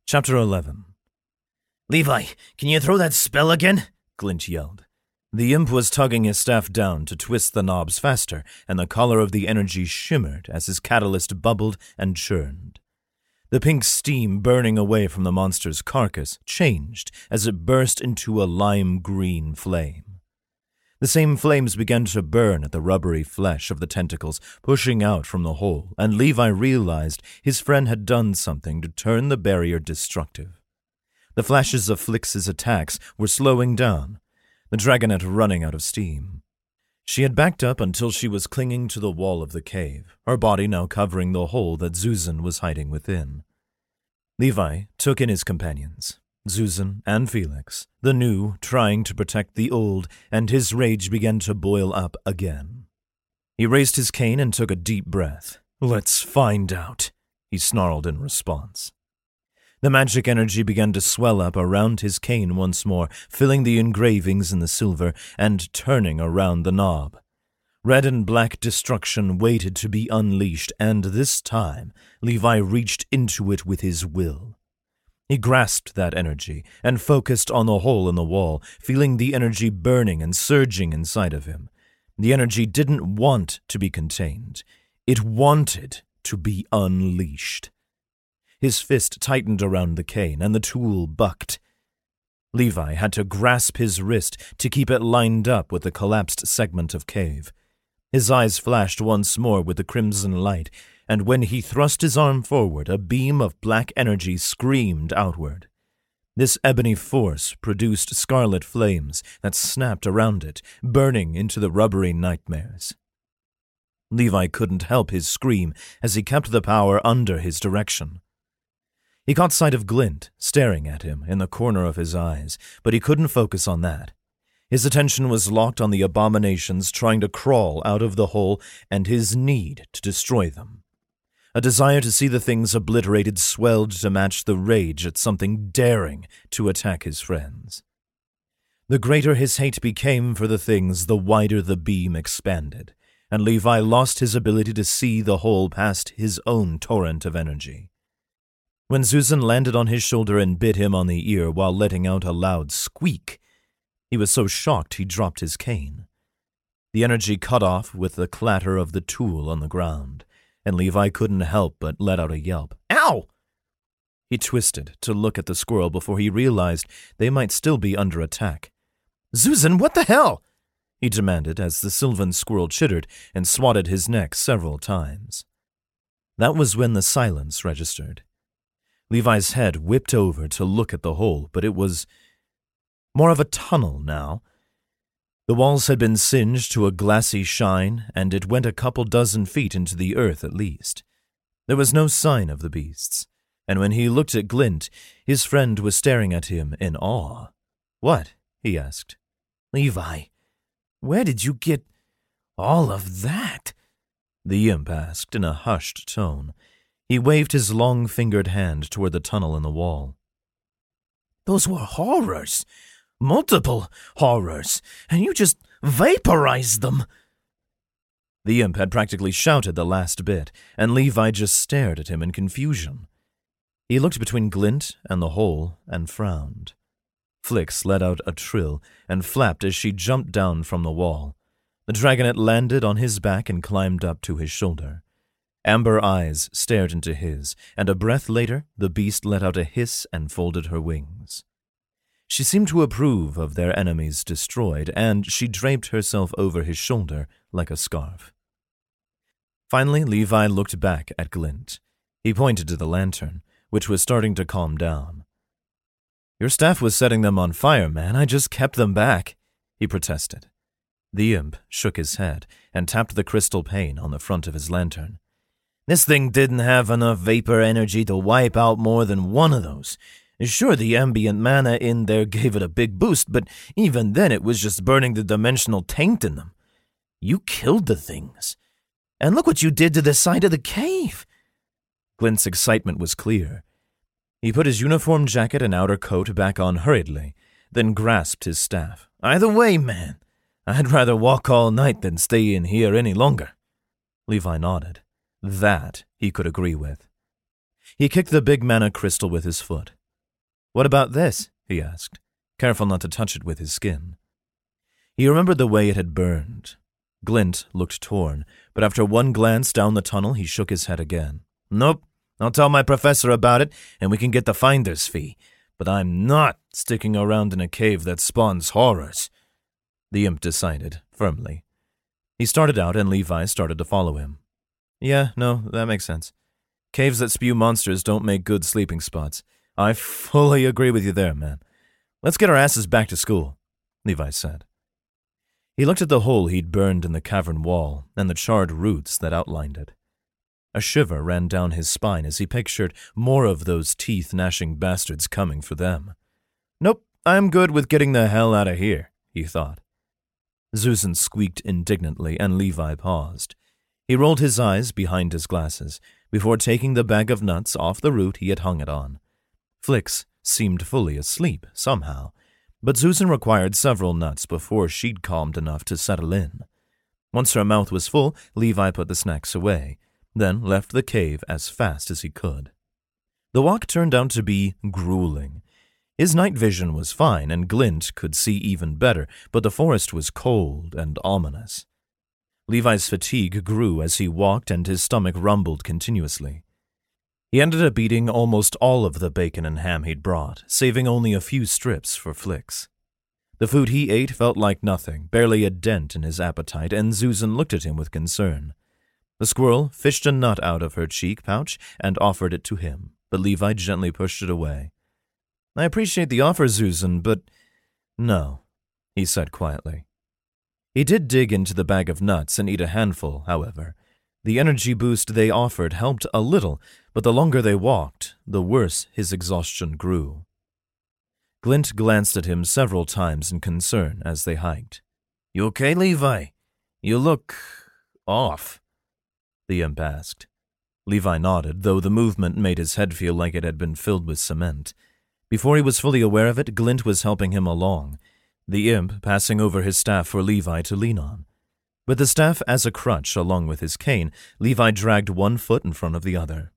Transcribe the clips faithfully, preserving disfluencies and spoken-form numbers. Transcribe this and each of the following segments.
Chapter eleven. Levi, can you throw that spell again? Glint yelled. The imp was tugging his staff down to twist the knobs faster, and the color of the energy shimmered as his catalyst bubbled and churned. The pink steam burning away from the monster's carcass changed as it burst into a lime-green flame. The same flames began to burn at the rubbery flesh of the tentacles, pushing out from the hole, and Levi realized his friend had done something to turn the barrier destructive. The flashes of Flix's attacks were slowing down, the dragonette running out of steam. She had backed up until she was clinging to the wall of the cave, her body now covering the hole that Zuzan was hiding within. Levi took in his companions, Zuzan and Felix, the new trying to protect the old, and his rage began to boil up again. He raised his cane and took a deep breath. "Let's find out," he snarled in response. The magic energy began to swell up around his cane once more, filling the engravings in the silver and turning around the knob. Red and black destruction waited to be unleashed, and this time Levi reached into it with his will. He grasped that energy and focused on the hole in the wall, feeling the energy burning and surging inside of him. The energy didn't want to be contained. It wanted to be unleashed. His fist tightened around the cane, and the tool bucked. Levi had to grasp his wrist to keep it lined up with the collapsed segment of cave. His eyes flashed once more with the crimson light, and when he thrust his arm forward, a beam of black energy screamed outward. This ebony force produced scarlet flames that snapped around it, burning into the rubbery nightmares. Levi couldn't help his scream as he kept the power under his direction. He caught sight of Glint staring at him in the corner of his eyes, but he couldn't focus on that. His attention was locked on the abominations trying to crawl out of the hole and his need to destroy them. A desire to see the things obliterated swelled to match the rage at something daring to attack his friends. The greater his hate became for the things, the wider the beam expanded, and Levi lost his ability to see the hole past his own torrent of energy. When Zuzan landed on his shoulder and bit him on the ear while letting out a loud squeak, he was so shocked he dropped his cane. The energy cut off with the clatter of the tool on the ground, and Levi couldn't help but let out a yelp. "Ow!" He twisted to look at the squirrel before he realized they might still be under attack. "Zuzan, what the hell?" he demanded as the sylvan squirrel chittered and swatted his neck several times. That was when the silence registered. Levi's head whipped over to look at the hole, but it was more of a tunnel now. The walls had been singed to a glassy shine, and it went a couple dozen feet into the earth at least. There was no sign of the beasts, and when he looked at Glint, his friend was staring at him in awe. "What?" he asked. "Levi, where did you get all of that?" the imp asked in a hushed tone. He waved his long-fingered hand toward the tunnel in the wall. "Those were horrors. Multiple horrors, and you just vaporized them." The imp had practically shouted the last bit, and Levi just stared at him in confusion. He looked between Glint and the hole and frowned. Flix let out a trill and flapped as she jumped down from the wall. The dragonette landed on his back and climbed up to his shoulder. Amber eyes stared into his, and a breath later the beast let out a hiss and folded her wings. She seemed to approve of their enemies destroyed, and she draped herself over his shoulder like a scarf. Finally, Levi looked back at Glint. He pointed to the lantern, which was starting to calm down. "Your staff was setting them on fire, man. I just kept them back," he protested. The imp shook his head and tapped the crystal pane on the front of his lantern. "This thing didn't have enough vapor energy to wipe out more than one of those. Sure, the ambient mana in there gave it a big boost, but even then it was just burning the dimensional taint in them. You killed the things. And look what you did to the side of the cave." Glint's excitement was clear. He put his uniform jacket and outer coat back on hurriedly, then grasped his staff. "Either way, man, I'd rather walk all night than stay in here any longer." Levi nodded. That he could agree with. He kicked the big mana crystal with his foot, What about this? He asked, careful not to touch it with his skin. He remembered the way it had burned. Glint looked torn, but after one glance down the tunnel, he shook his head again. Nope, I'll tell my professor about it, and we can get the finder's fee. But I'm not sticking around in a cave that spawns horrors, the imp decided, firmly. He started out, and Levi started to follow him. Yeah, no, that makes sense. Caves that spew monsters don't make good sleeping spots. I fully agree with you there, man. Let's get our asses back to school, Levi said. He looked at the hole he'd burned in the cavern wall and the charred roots that outlined it. A shiver ran down his spine as he pictured more of those teeth-gnashing bastards coming for them. Nope, I'm good with getting the hell out of here, he thought. Zuzan squeaked indignantly, and Levi paused. He rolled his eyes behind his glasses before taking the bag of nuts off the root he had hung it on. Flix seemed fully asleep, somehow, but Zuzan required several nuts before she'd calmed enough to settle in. Once her mouth was full, Levi put the snacks away, then left the cave as fast as he could. The walk turned out to be grueling. His night vision was fine, and Glint could see even better, but the forest was cold and ominous. Levi's fatigue grew as he walked, and his stomach rumbled continuously. He ended up eating almost all of the bacon and ham he'd brought, saving only a few strips for Flix. The food he ate felt like nothing, barely a dent in his appetite, and Zuzan looked at him with concern. The squirrel fished a nut out of her cheek pouch and offered it to him, but Levi gently pushed it away. I appreciate the offer, Zuzan, but no, he said quietly. He did dig into the bag of nuts and eat a handful, however. The energy boost they offered helped a little, but the longer they walked, the worse his exhaustion grew. Glint glanced at him several times in concern as they hiked. You okay, Levi? You look off, the imp asked. Levi nodded, though the movement made his head feel like it had been filled with cement. Before he was fully aware of it, Glint was helping him along, the imp passing over his staff for Levi to lean on. With the staff as a crutch along with his cane, Levi dragged one foot in front of the other.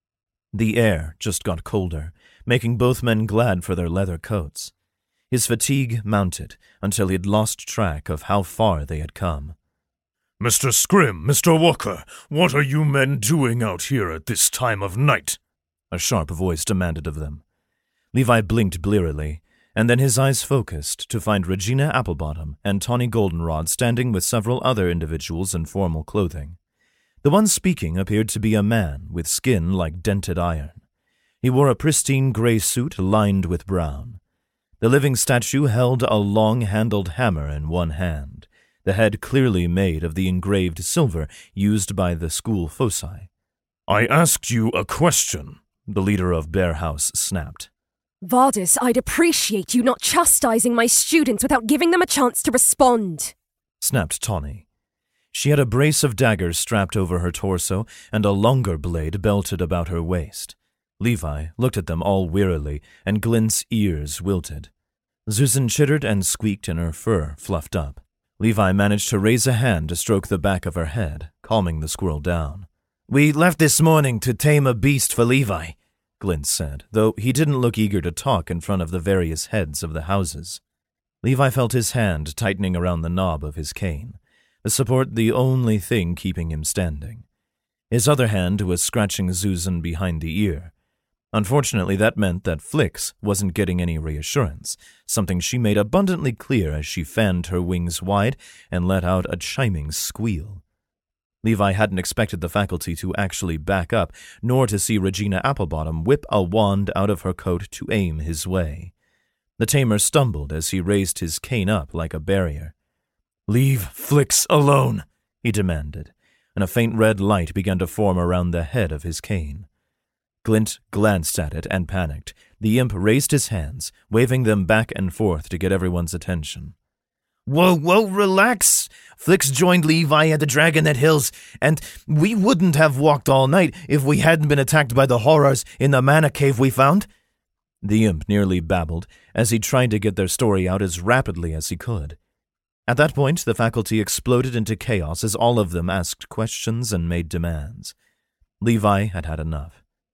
The air just got colder, making both men glad for their leather coats. His fatigue mounted until he had lost track of how far they had come. Mister Scrim, Mister Walker, what are you men doing out here at this time of night? A sharp voice demanded of them. Levi blinked blearily, and then his eyes focused to find Regina Applebottom and Tawny Goldenrod standing with several other individuals in formal clothing. The one speaking appeared to be a man with skin like dented iron. He wore a pristine gray suit lined with brown. The living statue held a long-handled hammer in one hand, the head clearly made of the engraved silver used by the school foci. I asked you a question, the leader of Bear House snapped. Vardis, I'd appreciate you not chastising my students without giving them a chance to respond, snapped Tawny. She had a brace of daggers strapped over her torso and a longer blade belted about her waist. Levi looked at them all wearily, and Glint's ears wilted. Zuzan chittered and squeaked, and her fur fluffed up. Levi managed to raise a hand to stroke the back of her head, calming the squirrel down. We left this morning to tame a beast for Levi, Glint said, though he didn't look eager to talk in front of the various heads of the houses. Levi felt his hand tightening around the knob of his cane, the support the only thing keeping him standing. His other hand was scratching Zuzan behind the ear. Unfortunately, that meant that Flix wasn't getting any reassurance, something she made abundantly clear as she fanned her wings wide and let out a chiming squeal. Levi hadn't expected the faculty to actually back up, nor to see Regina Applebottom whip a wand out of her coat to aim his way. The tamer stumbled as he raised his cane up like a barrier. "Leave Flix alone," he demanded, and a faint red light began to form around the head of his cane. Glint glanced at it and panicked. The imp raised his hands, waving them back and forth to get everyone's attention. Whoa, whoa, relax. Flix joined Levi at the Dragonette Hills, and we wouldn't have walked all night if we hadn't been attacked by the horrors in the mana cave we found. The imp nearly babbled as he tried to get their story out as rapidly as he could. At that point, the faculty exploded into chaos as all of them asked questions and made demands. Levi had had enough.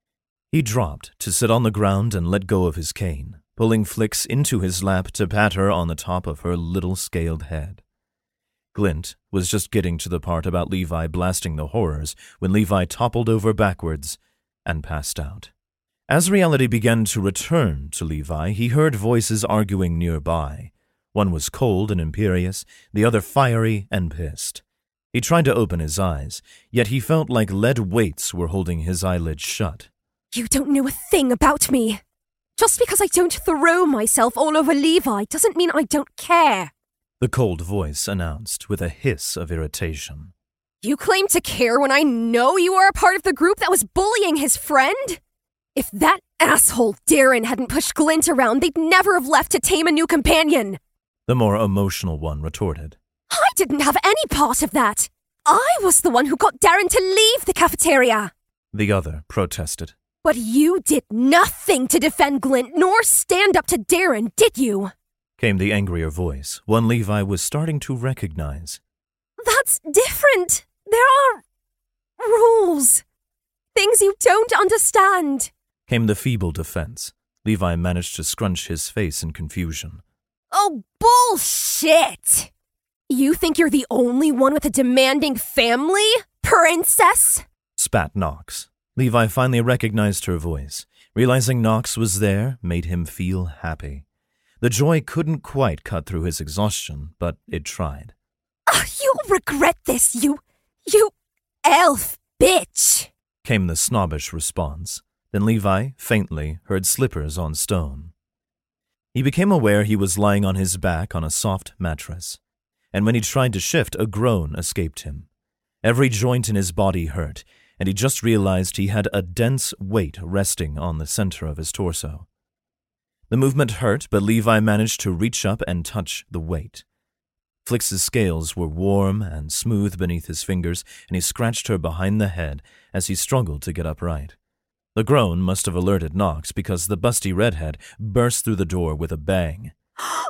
He dropped to sit on the ground and let go of his cane, pulling Flix into his lap to pat her on the top of her little scaled head. Glint was just getting to the part about Levi blasting the horrors when Levi toppled over backwards and passed out. As reality began to return to Levi, he heard voices arguing nearby. One was cold and imperious, the other fiery and pissed. He tried to open his eyes, yet he felt like lead weights were holding his eyelids shut. You don't know a thing about me. Just because I don't throw myself all over Levi doesn't mean I don't care, the cold voice announced with a hiss of irritation. You claim to care when I know you are a part of the group that was bullying his friend? If that asshole Darren hadn't pushed Glint around, they'd never have left to tame a new companion, the more emotional one retorted. I didn't have any part of that. I was the one who got Darren to leave the cafeteria, the other protested. But you did nothing to defend Glint nor stand up to Darren, did you? Came the angrier voice, one Levi was starting to recognize. That's different. There are rules. Things you don't understand. Came the feeble defense. Levi managed to scrunch his face in confusion. Oh, bullshit! You think you're the only one with a demanding family, princess? Spat Nox. Levi finally recognized her voice. Realizing Nox was there made him feel happy. The joy couldn't quite cut through his exhaustion, but it tried. Oh, you'll regret this, you... you elf bitch, came the snobbish response. Then Levi, faintly, heard slippers on stone. He became aware he was lying on his back on a soft mattress, and when he tried to shift, a groan escaped him. Every joint in his body hurt, and he just realized he had a dense weight resting on the center of his torso. The movement hurt, but Levi managed to reach up and touch the weight. Flix's scales were warm and smooth beneath his fingers, and he scratched her behind the head as he struggled to get upright. The groan must have alerted Nox because the busty redhead burst through the door with a bang. Oh,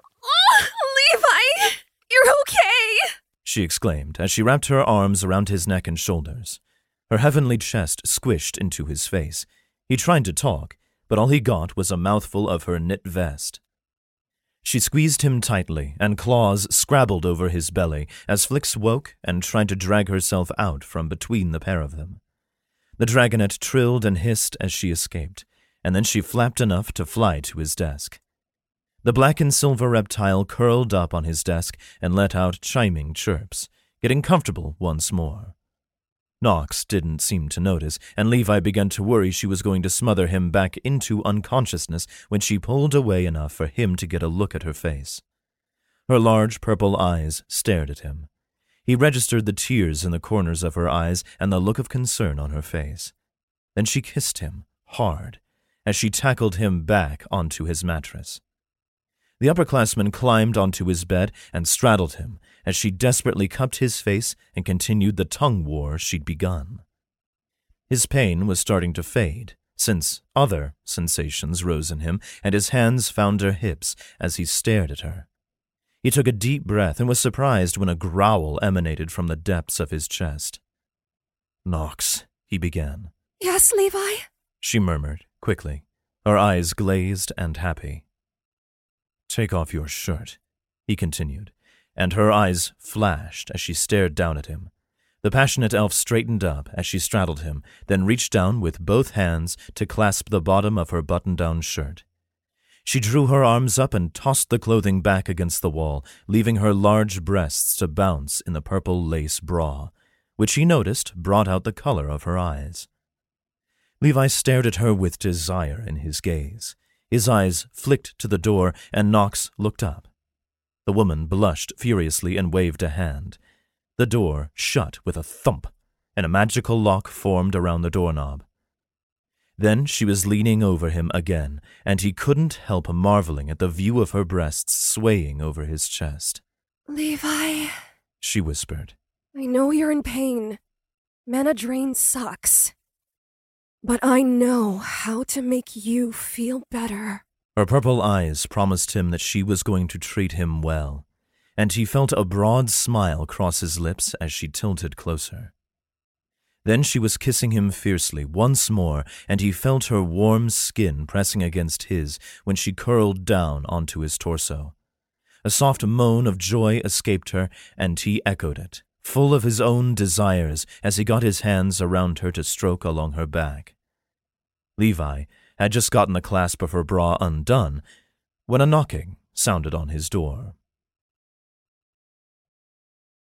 Levi! You're okay! She exclaimed as she wrapped her arms around his neck and shoulders. Her heavenly chest squished into his face. He tried to talk, but all he got was a mouthful of her knit vest. She squeezed him tightly, and claws scrabbled over his belly as Flix woke and tried to drag herself out from between the pair of them. The dragonet trilled and hissed as she escaped, and then she flapped enough to fly to his desk. The black and silver reptile curled up on his desk and let out chiming chirps, getting comfortable once more. Nox didn't seem to notice, and Levi began to worry she was going to smother him back into unconsciousness when she pulled away enough for him to get a look at her face. Her large purple eyes stared at him. He registered the tears in the corners of her eyes and the look of concern on her face. Then she kissed him, hard, as she tackled him back onto his mattress. The upperclassman climbed onto his bed and straddled him as she desperately cupped his face and continued the tongue war she'd begun. His pain was starting to fade, since other sensations rose in him, and his hands found her hips as he stared at her. He took a deep breath and was surprised when a growl emanated from the depths of his chest. "Nox," he began. Yes, Levi? She murmured, quickly, her eyes glazed and happy. "Take off your shirt," he continued, and her eyes flashed as she stared down at him. The passionate elf straightened up as she straddled him, then reached down with both hands to clasp the bottom of her button-down shirt. She drew her arms up and tossed the clothing back against the wall, leaving her large breasts to bounce in the purple lace bra, which he noticed brought out the color of her eyes. Levi stared at her with desire in his gaze. His eyes flicked to the door, and Nox looked up. The woman blushed furiously and waved a hand. The door shut with a thump, and a magical lock formed around the doorknob. Then she was leaning over him again, and he couldn't help marveling at the view of her breasts swaying over his chest. Levi, she whispered. I know you're in pain. Mana drain sucks. But I know how to make you feel better. Her purple eyes promised him that she was going to treat him well, and he felt a broad smile cross his lips as she tilted closer. Then she was kissing him fiercely once more, and he felt her warm skin pressing against his when she curled down onto his torso. A soft moan of joy escaped her, and he echoed it, full of his own desires as he got his hands around her to stroke along her back. Levi had just gotten the clasp of her bra undone when a knocking sounded on his door.